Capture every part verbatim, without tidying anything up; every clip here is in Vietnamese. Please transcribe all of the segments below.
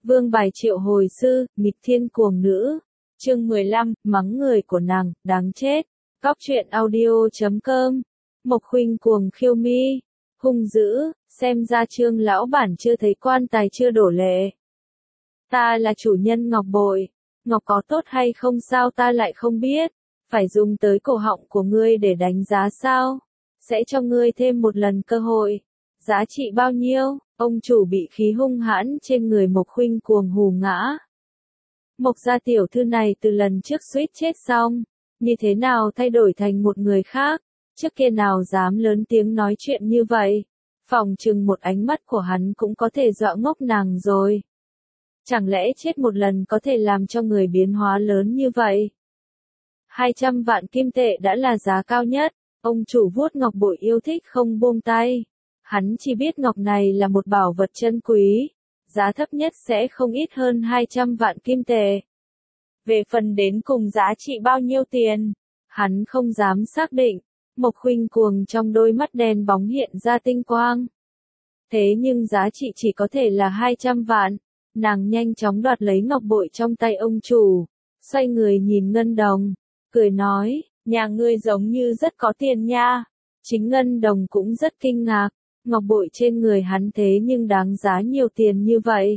Vương bài triệu hồi sư, nghịch thiên cuồng nữ. Chương mười lăm, mắng người của nàng, đáng chết. Cóc truyện audio chấm com. Mộc Khuynh cuồng khiêu mi. Hung dữ, xem ra Trương lão bản chưa thấy quan tài chưa đổ lệ. Ta là chủ nhân ngọc bội. Ngọc có tốt hay không sao ta lại không biết. Phải dùng tới cổ họng của ngươi để đánh giá sao? Sẽ cho ngươi thêm một lần cơ hội. Giá trị bao nhiêu? Ông chủ bị khí hung hãn trên người Mộc Khuynh cuồng hù ngã. Mộc gia tiểu thư này từ lần trước suýt chết xong, như thế nào thay đổi thành một người khác, trước kia nào dám lớn tiếng nói chuyện như vậy, phòng chừng một ánh mắt của hắn cũng có thể dọa ngốc nàng rồi. Chẳng lẽ chết một lần có thể làm cho người biến hóa lớn như vậy? hai trăm vạn kim tệ đã là giá cao nhất, ông chủ vuốt ngọc bội yêu thích không buông tay. Hắn chỉ biết ngọc này là một bảo vật chân quý, giá thấp nhất sẽ không ít hơn hai trăm vạn kim tệ. Về phần đến cùng giá trị bao nhiêu tiền, hắn không dám xác định. Mộc Khuynh cuồng trong đôi mắt đen bóng hiện ra tinh quang. Thế nhưng giá trị chỉ có thể là hai trăm vạn. Nàng nhanh chóng đoạt lấy ngọc bội trong tay ông chủ, xoay người nhìn Ngân Đồng, cười nói, nhà ngươi giống như rất có tiền nha. Chính Ngân Đồng cũng rất kinh ngạc, ngọc bội trên người hắn thế nhưng đáng giá nhiều tiền như vậy.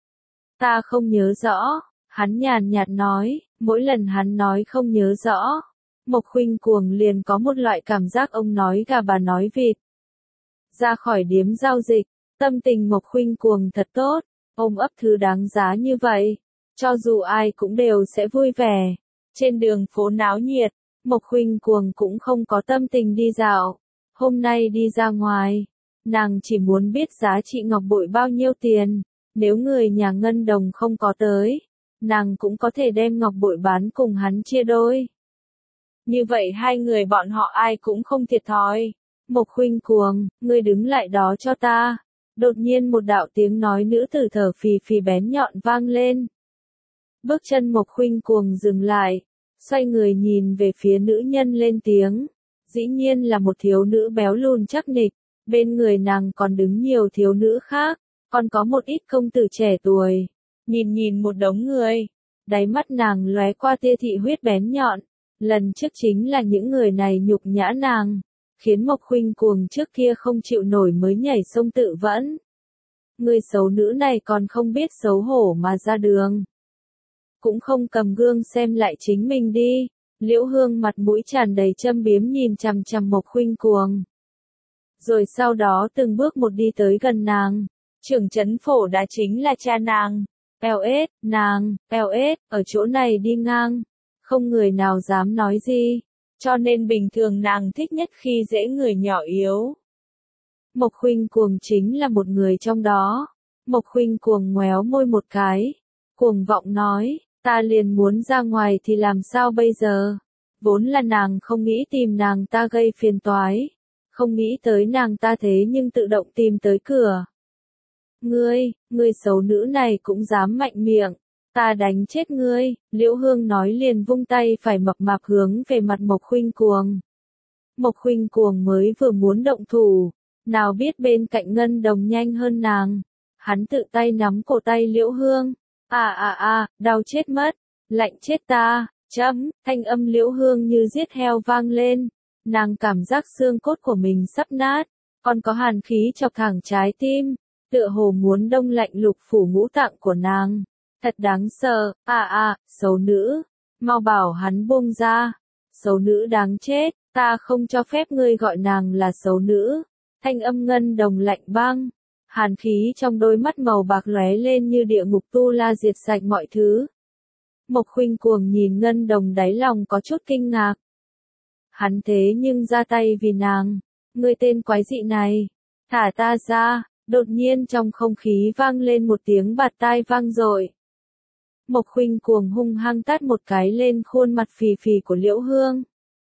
Ta không nhớ rõ, hắn nhàn nhạt nói, mỗi lần hắn nói không nhớ rõ, Mộc Khuynh cuồng liền có một loại cảm giác ông nói gà bà nói vịt. Ra khỏi điếm giao dịch, tâm tình Mộc Khuynh cuồng thật tốt, ôm ấp thứ đáng giá như vậy, cho dù ai cũng đều sẽ vui vẻ. Trên đường phố náo nhiệt, Mộc Khuynh cuồng cũng không có tâm tình đi dạo. Hôm nay đi ra ngoài, nàng chỉ muốn biết giá trị ngọc bội bao nhiêu tiền, nếu người nhà Ngân Đồng không có tới, nàng cũng có thể đem ngọc bội bán cùng hắn chia đôi. Như vậy hai người bọn họ ai cũng không thiệt thòi. Mộc Khuynh cuồng, ngươi đứng lại đó cho ta. Đột nhiên một đạo tiếng nói nữ tử thở phì phì bén nhọn vang lên. Bước chân Mộc Khuynh cuồng dừng lại, xoay người nhìn về phía nữ nhân lên tiếng. Dĩ nhiên là một thiếu nữ béo lùn chắc nịch, bên người nàng còn đứng nhiều thiếu nữ khác, còn có một ít công tử trẻ tuổi. Nhìn nhìn một đống người, đáy mắt nàng lóe qua tia thị huyết bén nhọn. Lần trước chính là những người này nhục nhã nàng, khiến Mộc Khuynh cuồng trước kia không chịu nổi mới nhảy sông tự vẫn. Người xấu nữ này còn không biết xấu hổ mà ra đường. Cũng không cầm gương xem lại chính mình đi. Liễu Hương mặt mũi tràn đầy châm biếm nhìn chằm chằm Mộc Khuynh cuồng. Rồi sau đó từng bước một đi tới gần nàng. Trưởng trấn phổ đã chính là cha nàng. eo ét, nàng, eo ét, ở chỗ này đi ngang. Không người nào dám nói gì. Cho nên bình thường nàng thích nhất khi dễ người nhỏ yếu. Mộc Khuynh cuồng chính là một người trong đó. Mộc Khuynh cuồng ngoéo môi một cái. Cuồng vọng nói, ta liền muốn ra ngoài thì làm sao bây giờ? Vốn là nàng không nghĩ tìm nàng ta gây phiền toái. Không nghĩ tới nàng ta thế nhưng tự động tìm tới cửa. Ngươi, ngươi xấu nữ này cũng dám mạnh miệng. Ta đánh chết ngươi, Liễu Hương nói liền vung tay phải mập mạp hướng về mặt Mộc Khuynh cuồng. Mộc Khuynh cuồng mới vừa muốn động thủ, nào biết bên cạnh Ngân Đồng nhanh hơn nàng. Hắn tự tay nắm cổ tay Liễu Hương. À à à, đau chết mất, lạnh chết ta, chấm, thanh âm Liễu Hương như giết heo vang lên. Nàng cảm giác xương cốt của mình sắp nát, còn có hàn khí chọc thẳng trái tim, tựa hồ muốn đông lạnh lục phủ ngũ tạng của nàng. Thật đáng sợ, à à, xấu nữ, mau bảo hắn buông ra, xấu nữ đáng chết, ta không cho phép ngươi gọi nàng là xấu nữ. Thanh âm Ngân Đồng lạnh băng, hàn khí trong đôi mắt màu bạc lóe lên như địa ngục tu la diệt sạch mọi thứ. Mộc Khuynh cuồng nhìn Ngân Đồng đáy lòng có chút kinh ngạc. Hắn thế nhưng ra tay vì nàng, ngươi tên quái dị này, thả ta ra. Đột nhiên trong không khí vang lên một tiếng bạt tai vang dội. Mộc Khuynh cuồng hung hăng tát một cái lên khuôn mặt phì phì của Liễu Hương.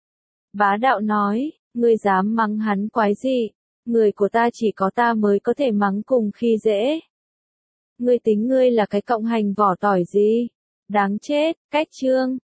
Bá đạo nói, ngươi dám mắng hắn quái gì? Người của ta chỉ có ta mới có thể mắng cùng khi dễ. Ngươi tính ngươi là cái cộng hành vỏ tỏi gì? Đáng chết, cách chương.